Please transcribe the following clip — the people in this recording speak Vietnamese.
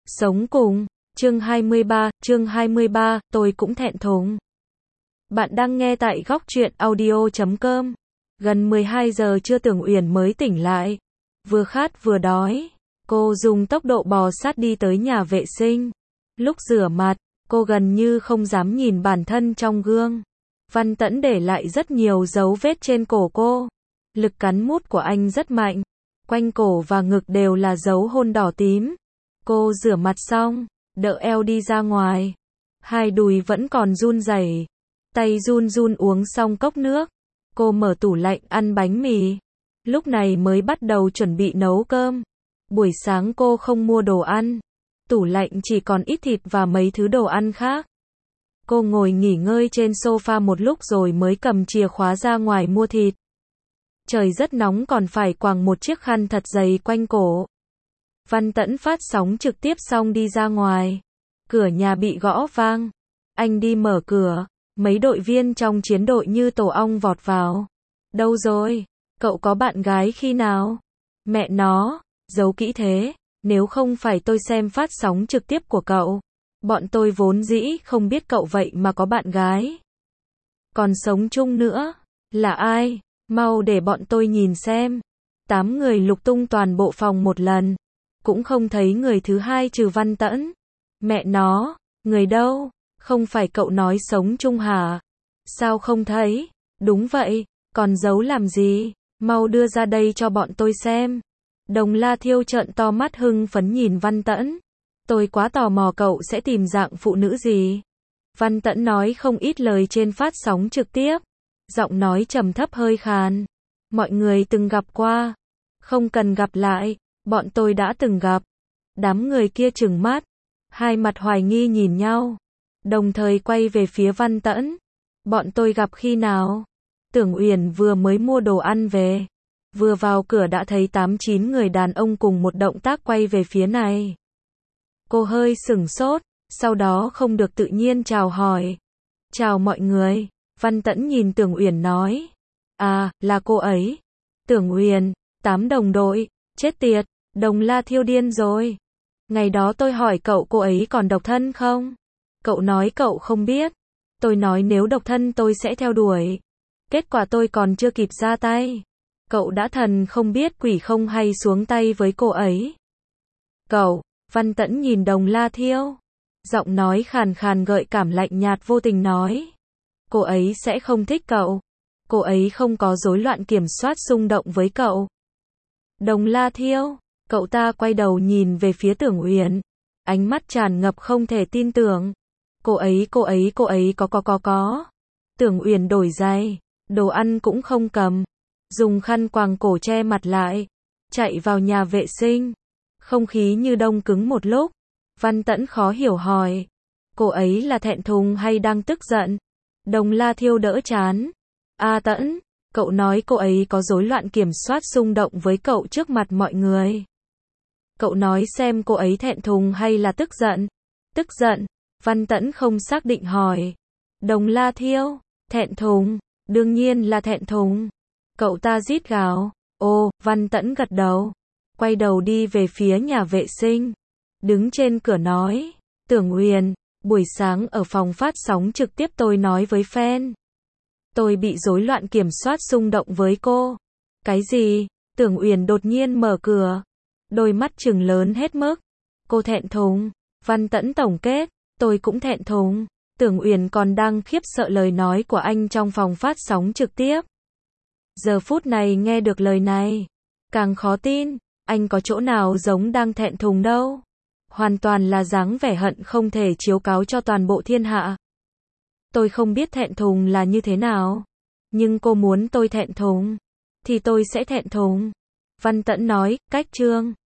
Sống cùng, chương 23, tôi cũng thẹn thùng. Bạn đang nghe tại góc truyện audio.com. Gần 12 giờ trưa Tưởng Uyển mới tỉnh lại. Vừa khát vừa đói. Cô dùng tốc độ bò sát đi tới nhà vệ sinh. Lúc rửa mặt, cô gần như không dám nhìn bản thân trong gương. Văn Tẫn để lại rất nhiều dấu vết trên cổ cô. Lực cắn mút của anh rất mạnh. Quanh cổ và ngực đều là dấu hôn đỏ tím. Cô rửa mặt xong, đỡ eo đi ra ngoài. Hai đùi vẫn còn run rẩy. Tay run run uống xong cốc nước. Cô mở tủ lạnh ăn bánh mì. Lúc này mới bắt đầu chuẩn bị nấu cơm. Buổi sáng cô không mua đồ ăn. Tủ lạnh chỉ còn ít thịt và mấy thứ đồ ăn khác. Cô ngồi nghỉ ngơi trên sofa một lúc rồi mới cầm chìa khóa ra ngoài mua thịt. Trời rất nóng còn phải quàng một chiếc khăn thật dày quanh cổ. Văn Tẫn phát sóng trực tiếp xong đi ra ngoài. Cửa nhà bị gõ vang. Anh đi mở cửa. Mấy đội viên trong chiến đội như tổ ong vọt vào. Đâu rồi? Cậu có bạn gái khi nào? Mẹ nó, giấu kỹ thế. Nếu không phải tôi xem phát sóng trực tiếp của cậu. Bọn tôi vốn dĩ không biết cậu vậy mà có bạn gái. Còn sống chung nữa. Là ai? Mau để bọn tôi nhìn xem. 8 người lục tung toàn bộ phòng một lần. Cũng không thấy người thứ hai trừ Văn Tẫn. Mẹ nó, người đâu? Không phải cậu nói sống chung hả? Sao không thấy? Đúng vậy, còn giấu làm gì? Mau đưa ra đây cho bọn tôi xem. Đồng La Thiêu trợn to mắt hưng phấn nhìn Văn Tẫn. Tôi quá tò mò cậu sẽ tìm dạng phụ nữ gì? Văn Tẫn nói không ít lời trên phát sóng trực tiếp. Giọng nói trầm thấp hơi khàn. Mọi người từng gặp qua. Không cần gặp lại. Bọn tôi đã từng gặp. Đám người kia trừng mắt. Hai mặt hoài nghi nhìn nhau. Đồng thời quay về phía Văn Tẫn. Bọn tôi gặp khi nào? Tưởng Uyển vừa mới mua đồ ăn về. Vừa vào cửa đã thấy 8-9 người đàn ông cùng một động tác quay về phía này. Cô hơi sửng sốt. Sau đó không được tự nhiên chào hỏi. Chào mọi người. Văn Tẫn nhìn Tưởng Uyển nói. À, là cô ấy. Tưởng Uyển, 8 đồng đội. Chết tiệt, Đồng La Thiêu điên rồi. Ngày đó tôi hỏi cậu cô ấy còn độc thân không? Cậu nói cậu không biết. Tôi nói nếu độc thân tôi sẽ theo đuổi. Kết quả tôi còn chưa kịp ra tay. Cậu đã thần không biết quỷ không hay xuống tay với cô ấy. Cậu, Văn Tẫn nhìn Đồng La Thiêu. Giọng nói khàn khàn gợi cảm lạnh nhạt vô tình nói. Cô ấy sẽ không thích cậu. Cô ấy không có rối loạn kiểm soát xung động với cậu. Đồng La Thiêu, cậu ta quay đầu nhìn về phía Tưởng Uyển. Ánh mắt tràn ngập không thể tin tưởng. Cô ấy có. Tưởng Uyển đổi giày, đồ ăn cũng không cầm. Dùng khăn quàng cổ che mặt lại. Chạy vào nhà vệ sinh. Không khí như đông cứng một lúc. Văn Tẫn khó hiểu hỏi. Cô ấy là thẹn thùng hay đang tức giận? Đồng La Thiêu đỡ chán. A Tẫn, cậu nói cô ấy có rối loạn kiểm soát xung động với cậu trước mặt mọi người. Cậu nói xem cô ấy thẹn thùng hay là tức giận? Tức giận, Văn Tẫn không xác định hỏi. Đồng La Thiêu, thẹn thùng, đương nhiên là thẹn thùng. Cậu ta rít gào. Ồ, Văn Tẫn gật đầu. Quay đầu đi về phía nhà vệ sinh. Đứng trên cửa nói. Tưởng Uyển, buổi sáng ở phòng phát sóng trực tiếp tôi nói với fan. Tôi bị rối loạn kiểm soát xung động với cô. Cái gì? Tưởng Uyển đột nhiên mở cửa. Đôi mắt trừng lớn hết mức. Cô thẹn thùng. Văn Tẫn tổng kết. Tôi cũng thẹn thùng. Tưởng Uyển còn đang khiếp sợ lời nói của anh trong phòng phát sóng trực tiếp. Giờ phút này nghe được lời này. Càng khó tin. Anh có chỗ nào giống đang thẹn thùng đâu. Hoàn toàn là dáng vẻ hận không thể chiếu cáo cho toàn bộ thiên hạ. Tôi không biết thẹn thùng là như thế nào. Nhưng cô muốn tôi thẹn thùng. Thì tôi sẽ thẹn thùng. Văn Tẫn nói, cách chương.